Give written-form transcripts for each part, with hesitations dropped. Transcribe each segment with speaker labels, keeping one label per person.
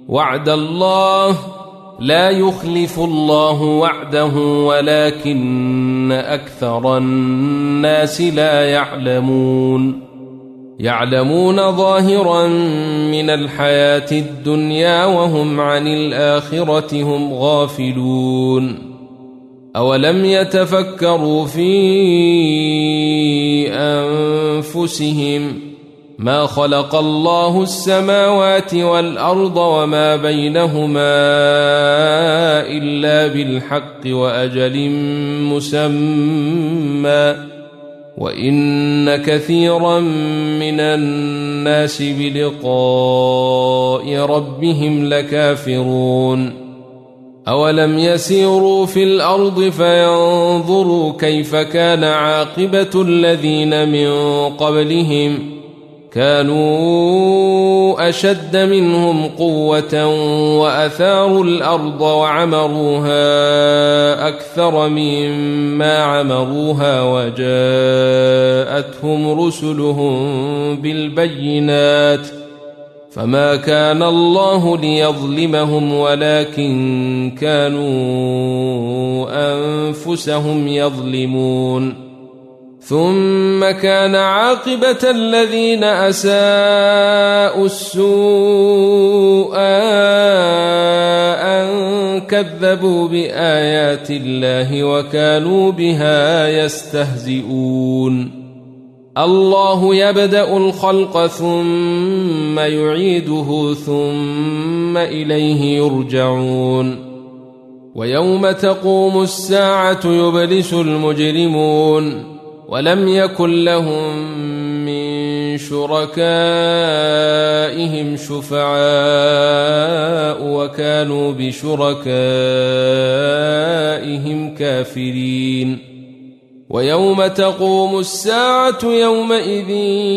Speaker 1: وعد الله لا يخلف الله وعده ولكن أكثر الناس لا يعلمون ظاهرا من الحياة الدنيا وهم عن الآخرة هم غافلون أولم يتفكروا في أنفسهم ما خلق الله السماوات والأرض وما بينهما إلا بالحق وأجل مسمى وإن كثيرا من الناس بلقاء ربهم لكافرون أولم يسيروا في الأرض فينظروا كيف كان عاقبة الذين من قبلهم كانوا أشد منهم قوة وأثاروا الأرض وعمروها أكثر مما عمروها وجاءتهم رسلهم بالبينات فما كان الله ليظلمهم ولكن كانوا أنفسهم يظلمون ثم كان عاقبة الذين أساءوا السوء أن كذبوا بآيات الله وكانوا بها يستهزئون الله يبدأ الخلق ثم يعيده ثم إليه يرجعون ويوم تقوم الساعة يبلس المجرمون ولم يكن لهم من شركائهم شفعاء وكانوا بشركائهم كافرين ويوم تقوم الساعة يومئذ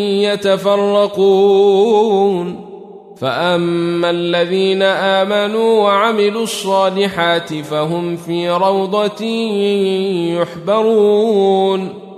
Speaker 1: يتفرقون فأما الذين آمنوا وعملوا الصالحات فهم في روضة يحبرون